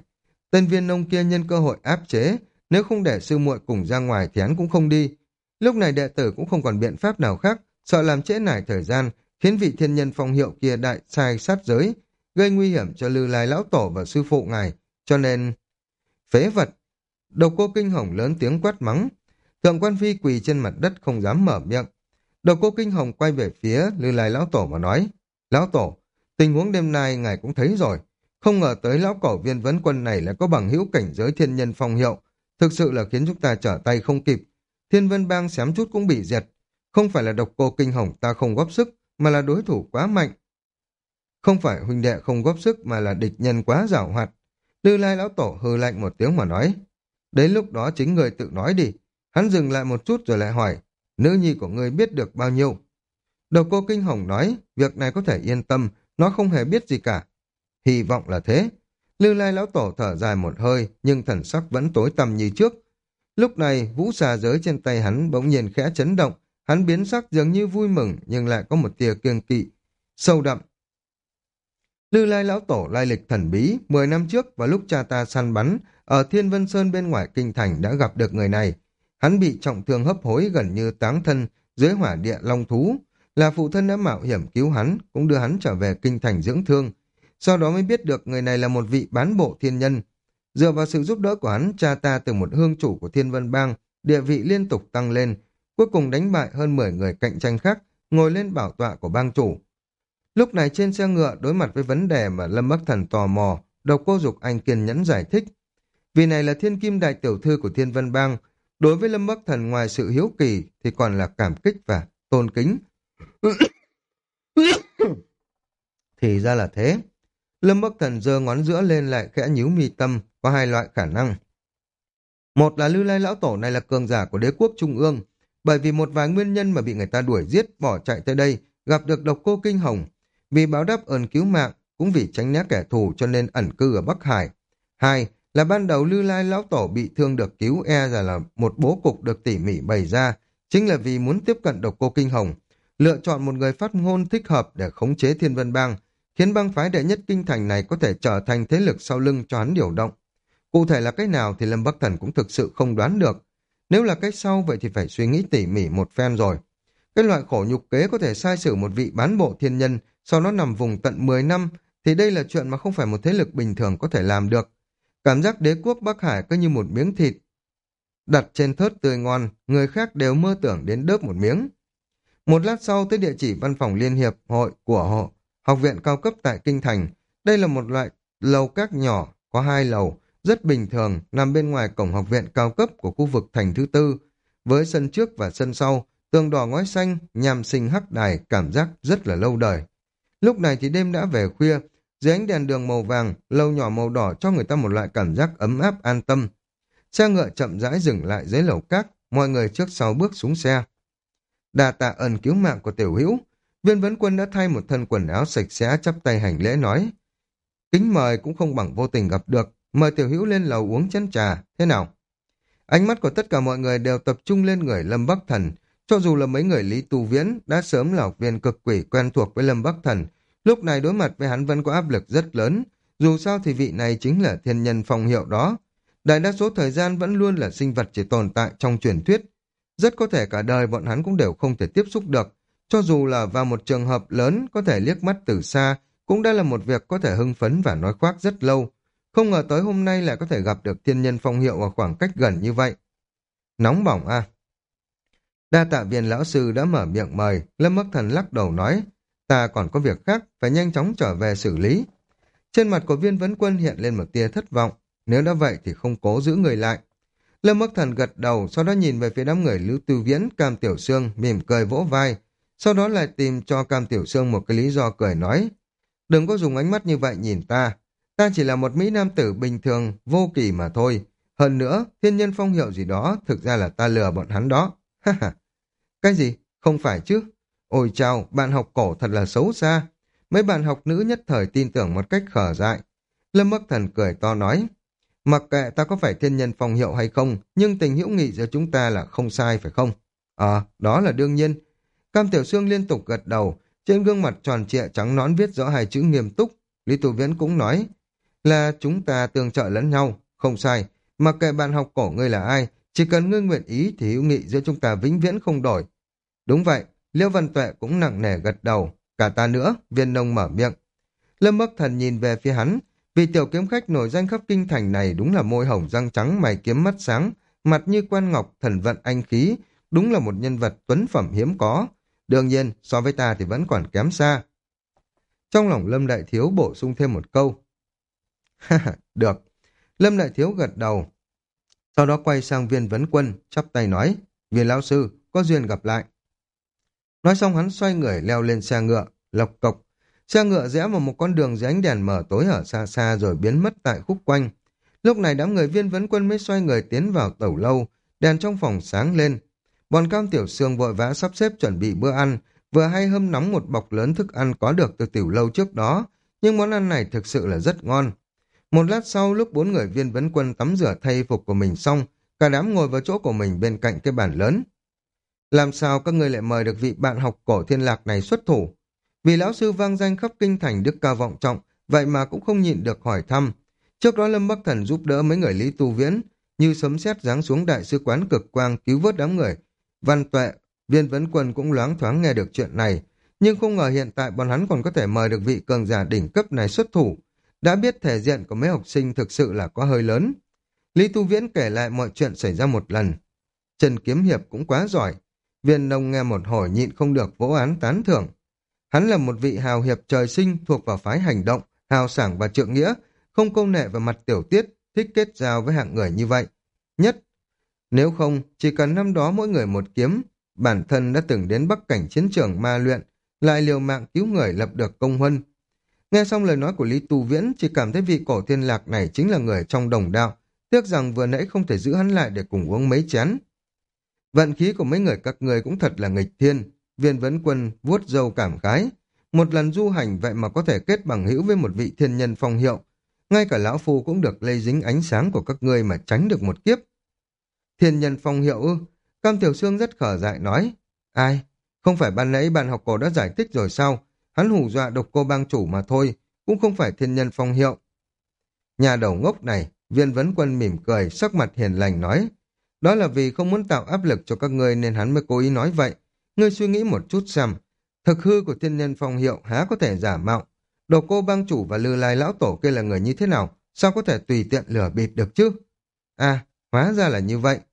Tên viên nông kia nhân cơ hội áp chế, nếu không để sư muội cùng ra ngoài thì hắn cũng không đi. Lúc này đệ tử cũng không còn biện pháp nào khác, sợ làm trễ nải thời gian, khiến vị thiên nhân phong hiệu kia đại sai sát giới, gây nguy hiểm cho Lư Lai lão tổ và sư phụ ngài, cho nên phế vật. Độc Cô Kinh Hồng lớn tiếng quát mắng. Thượng quan phi quỳ trên mặt đất không dám mở miệng. Độc Cô Kinh Hồng quay về phía Lư Lai lão tổ và nói: Lão tổ, tình huống đêm nay ngài cũng thấy rồi, không ngờ tới lão cổ viên vấn quân này lại có bằng hữu cảnh giới thiên nhân phong hiệu, thực sự là khiến chúng ta trở tay không kịp. Thiên Vân Bang xém chút cũng bị diệt, không phải là Độc Cô Kinh Hồng ta không góp sức, mà là đối thủ quá mạnh. Không phải huynh đệ không góp sức, mà là địch nhân quá giảo hoạt. Lư Lai lão tổ hừ lạnh một tiếng mà nói: Đến lúc đó chính người tự nói đi. Hắn dừng lại một chút rồi lại hỏi: Nữ nhi của ngươi biết được bao nhiêu? Độc Cô Kinh Hồng nói: Việc này có thể yên tâm, nó không hề biết gì cả. Hy vọng là thế. Lư Lai lão tổ thở dài một hơi, nhưng thần sắc vẫn tối tăm như trước. Lúc này, vũ xà giới trên tay hắn bỗng nhiên khẽ chấn động, hắn biến sắc dường như vui mừng, nhưng lại có một tia kiêng kỵ sâu đậm. Lư Lai lão tổ lai lịch thần bí, mười năm trước vào lúc cha ta săn bắn ở Thiên Vân Sơn bên ngoài kinh thành đã gặp được người này. Hắn bị trọng thương hấp hối gần như táng thân dưới hỏa địa long thú, là phụ thân đã mạo hiểm cứu hắn, cũng đưa hắn trở về kinh thành dưỡng thương. Sau đó mới biết được người này là một vị bán bộ thiên nhân. Dựa vào sự giúp đỡ của hắn, cha ta từ một hương chủ của Thiên Vân Bang, địa vị liên tục tăng lên, cuối cùng đánh bại hơn mười người cạnh tranh khác, ngồi lên bảo tọa của bang chủ. Lúc này trên xe ngựa, đối mặt với vấn đề mà Lâm Bắc Thần tò mò, Độc Cô Dục Anh kiên nhẫn giải thích. Vì này là thiên kim đại tiểu thư của Thiên Vân Bang, đối với Lâm Bắc Thần ngoài sự hiếu kỳ thì còn là cảm kích và tôn kính. Thì ra là thế. Lâm Bắc Thần giơ ngón giữa lên lại khẽ nhíu mi tâm, có hai loại khả năng. Một là Lư Lai lão tổ này là cường giả của đế quốc trung ương, bởi vì một vài nguyên nhân mà bị người ta đuổi giết, bỏ chạy tới đây, gặp được Độc Cô Kinh Hồng. Vì báo đáp ơn cứu mạng, cũng vì tránh né kẻ thù cho nên ẩn cư ở Bắc Hải. Hai là ban đầu Lư Lai lão tổ bị thương được cứu e ra là một bố cục được tỉ mỉ bày ra, chính là vì muốn tiếp cận Độc Cô Kinh Hồng, lựa chọn một người phát ngôn thích hợp để khống chế Thiên Vân Bang, khiến bang phái đệ nhất kinh thành này có thể trở thành thế lực sau lưng cho hắn điều động. Cụ thể là cách nào thì Lâm Bắc Thần cũng thực sự không đoán được. Nếu là cách sau vậy thì phải suy nghĩ tỉ mỉ một phen rồi. Cái loại khổ nhục kế có thể sai sử một vị bán bộ thiên nhân, sau đó nằm vùng tận mười năm, thì đây là chuyện mà không phải một thế lực bình thường có thể làm được. Cảm giác đế quốc Bắc Hải cứ như một miếng thịt đặt trên thớt tươi ngon, người khác đều mơ tưởng đến đớp một miếng. Một lát sau tới địa chỉ văn phòng liên hiệp hội của họ, học viện cao cấp tại Kinh Thành. Đây là một loại lầu các nhỏ, có hai lầu, rất bình thường, nằm bên ngoài cổng học viện cao cấp của khu vực thành thứ tư, với sân trước và sân sau, tường đỏ ngói xanh, nham sinh hắc đài, cảm giác rất là lâu đời. Lúc này thì đêm đã về khuya, dưới ánh đèn đường màu vàng, lầu nhỏ màu đỏ cho người ta một loại cảm giác ấm áp an tâm. Xe ngựa chậm rãi dừng lại dưới lầu các, mọi người trước sau bước xuống xe. Đà tạ ơn cứu mạng của tiểu hữu, Viên Vấn Quân đã thay một thân quần áo sạch sẽ chắp tay hành lễ nói. Kính mời cũng không bằng vô tình gặp được, mời tiểu hữu lên lầu uống chén trà, thế nào? Ánh mắt của tất cả mọi người đều tập trung lên người Lâm Bắc Thần, cho dù là mấy người Lý Tu Viễn đã sớm là học viên cực quỷ quen thuộc với Lâm Bắc Thần, lúc này đối mặt với hắn vẫn có áp lực rất lớn, dù sao thì vị này chính là thiên nhân phong hiệu đó. Đại đa số thời gian vẫn luôn là sinh vật chỉ tồn tại trong truyền thuyết, rất có thể cả đời bọn hắn cũng đều không thể tiếp xúc được, cho dù là vào một trường hợp lớn có thể liếc mắt từ xa, cũng đã là một việc có thể hưng phấn và nói khoác rất lâu. Không ngờ tới hôm nay lại có thể gặp được thiên nhân phong hiệu ở khoảng cách gần như vậy. Nóng bỏng à? Đa tạ Viên lão sư đã mở miệng mời, Lâm Bắc Thần lắc đầu nói, ta còn có việc khác, phải nhanh chóng trở về xử lý. Trên mặt của Viên Vấn Quân hiện lên một tia thất vọng, nếu đã vậy thì không cố giữ người lại. Lâm Bắc Thần gật đầu, sau đó nhìn về phía đám người Lữ Tư Viễn, Cam Tiểu Sương, mỉm cười vỗ vai, sau đó lại tìm cho Cam Tiểu Sương một cái lý do cười nói, đừng có dùng ánh mắt như vậy nhìn ta, ta chỉ là một mỹ nam tử bình thường, vô kỳ mà thôi. Hơn nữa, thiên nhân phong hiệu gì đó, thực ra là ta lừa bọn hắn đó. Ha ha. Cái gì? Không phải chứ? Ôi chao, bạn học cổ thật là xấu xa. Mấy bạn học nữ nhất thời tin tưởng một cách khờ dại. Lâm Bắc Thần cười to nói, mặc kệ ta có phải thiên nhân phong hiệu hay không, nhưng tình hữu nghị giữa chúng ta là không sai phải không? Ờ, đó là đương nhiên. Cam Tiểu Sương liên tục gật đầu, trên gương mặt tròn trịa trắng nõn viết rõ hai chữ nghiêm túc. Lý Tu Viễn cũng nói, là chúng ta tương trợ lẫn nhau, không sai. Mặc kệ bạn học cổ ngươi là ai, chỉ cần ngươi nguyện ý thì hữu nghị giữa chúng ta vĩnh viễn không đổi. Đúng vậy, Liễu Văn Tuệ cũng nặng nề gật đầu. Cả ta nữa, Viên Nông mở miệng. Lâm Bắc Thần nhìn về phía hắn, vì tiểu kiếm khách nổi danh khắp kinh thành này đúng là môi hồng răng trắng, mày kiếm mắt sáng, mặt như quan ngọc, thần vận anh khí, đúng là một nhân vật tuấn phẩm hiếm có. Đương nhiên, so với ta thì vẫn còn kém xa. Trong lòng Lâm Đại Thiếu bổ sung thêm một câu. Được. Lâm Đại Thiếu gật đầu. Sau đó quay sang Viên Vấn Quân, chắp tay nói, Viên lão sư, có duyên gặp lại. Nói xong hắn xoay người leo lên xe ngựa, lộc cộc. Xe ngựa rẽ vào một con đường dưới ánh đèn mờ tối ở xa xa rồi biến mất tại khúc quanh. Lúc này đám người Viên Vấn Quân mới xoay người tiến vào tẩu lâu, đèn trong phòng sáng lên. Bọn Cam Tiểu Sương vội vã sắp xếp chuẩn bị bữa ăn, vừa hay hâm nóng một bọc lớn thức ăn có được từ tiểu lâu trước đó, nhưng món ăn này thực sự là rất ngon. Một lát sau, lúc bốn người Viên Vấn Quân tắm rửa thay y phục của mình xong, cả đám ngồi vào chỗ của mình bên cạnh cái bàn lớn. Làm sao các ngươi lại mời được vị bạn học cổ thiên lạc này xuất thủ? Vì lão sư vang danh khắp kinh thành đức cao vọng trọng, vậy mà cũng không nhịn được hỏi thăm. Trước đó Lâm Bắc Thần giúp đỡ mấy người Lý Tu Viễn, như sấm sét giáng xuống đại sứ quán cực quang cứu vớt đám người. Văn Tuệ, Viên Vấn Quân cũng loáng thoáng nghe được chuyện này, nhưng không ngờ hiện tại bọn hắn còn có thể mời được vị cường giả đỉnh cấp này xuất thủ. Đã biết thể diện của mấy học sinh thực sự là có hơi lớn. Lý Tu Viễn kể lại mọi chuyện xảy ra một lần. Trần Kiếm Hiệp cũng quá giỏi. Viên Nông nghe một hồi nhịn không được vỗ án tán thưởng. Hắn là một vị hào hiệp trời sinh thuộc vào phái hành động, hào sảng và trượng nghĩa, không câu nệ về mặt tiểu tiết, thích kết giao với hạng người như vậy. Nhất, nếu không, chỉ cần năm đó mỗi người một kiếm, bản thân đã từng đến bắc cảnh chiến trường ma luyện, lại liều mạng cứu người lập được công huân. Nghe xong lời nói của Lý Tu Viễn, chỉ cảm thấy vị cổ thiên lạc này chính là người trong đồng đạo, tiếc rằng vừa nãy không thể giữ hắn lại để cùng uống mấy chén. Vận khí của mấy người các người cũng thật là nghịch thiên. Viên Vấn Quân vuốt râu cảm khái. Một lần du hành vậy mà có thể kết bằng hữu với một vị thiên nhân phong hiệu. Ngay cả lão phu cũng được lây dính ánh sáng của các ngươi mà tránh được một kiếp. Thiên nhân phong hiệu ư? Cam Tiểu Sương rất khở dại nói. Ai? Không phải ban nãy bạn học cổ đã giải thích rồi sao? Hắn hù dọa độc cô bang chủ mà thôi, cũng không phải thiên nhân phong hiệu. Nhà đầu ngốc này, Viên Vấn Quân mỉm cười, sắc mặt hiền lành nói. Đó là vì không muốn tạo áp lực cho các ngươi nên hắn mới cố ý nói vậy. Ngươi suy nghĩ một chút xem, thực hư của thiên nhân phong hiệu há có thể giả mạo. Độc cô bang chủ và Lư Lai lão tổ kia là người như thế nào, sao có thể tùy tiện lừa bịp được chứ? À, hóa ra là như vậy.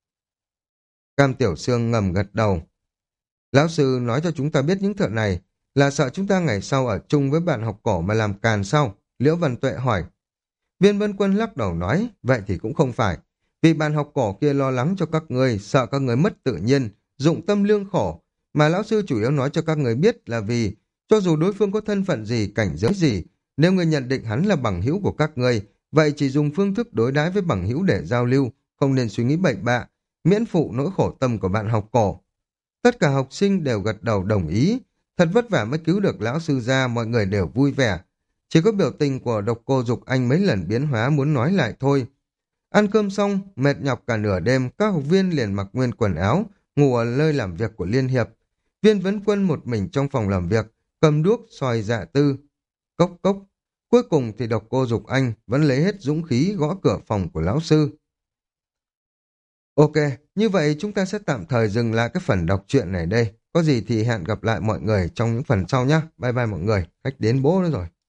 Cam Tiểu Sương ngầm gật đầu. Lão sư nói cho chúng ta biết những chuyện này là sợ chúng ta ngày sau ở chung với bạn học cổ mà làm càn sao? Liễu Văn Tuệ hỏi. Viên Vân Quân lắc đầu nói, vậy thì cũng không phải. Vì bạn học cổ kia lo lắng cho các ngươi, sợ các ngươi mất tự nhiên, dụng tâm lương khổ, mà lão sư chủ yếu nói cho các người biết là vì, cho dù đối phương có thân phận gì, cảnh giới gì, nếu người nhận định hắn là bằng hữu của các ngươi, vậy chỉ dùng phương thức đối đãi với bằng hữu để giao lưu, không nên suy nghĩ bậy bạ, miễn phụ nỗi khổ tâm của bạn học cổ. Tất cả học sinh đều gật đầu đồng ý, thật vất vả mới cứu được lão sư ra, mọi người đều vui vẻ. Chỉ có biểu tình của độc cô Dục Anh mấy lần biến hóa muốn nói lại thôi. Ăn cơm xong, mệt nhọc cả nửa đêm, các học viên liền mặc nguyên quần áo, ngủ ở nơi làm việc của Liên Hiệp. Viên Vấn Quân một mình trong phòng làm việc, cầm đuốc soi dạ tư. Cốc cốc. Cuối cùng thì độc cô Dục Anh vẫn lấy hết dũng khí gõ cửa phòng của lão sư. Ok, như vậy chúng ta sẽ tạm thời dừng lại cái phần đọc truyện này đây. Có gì thì hẹn gặp lại mọi người trong những phần sau nhé. Bye bye mọi người, khách đến bố nữa rồi.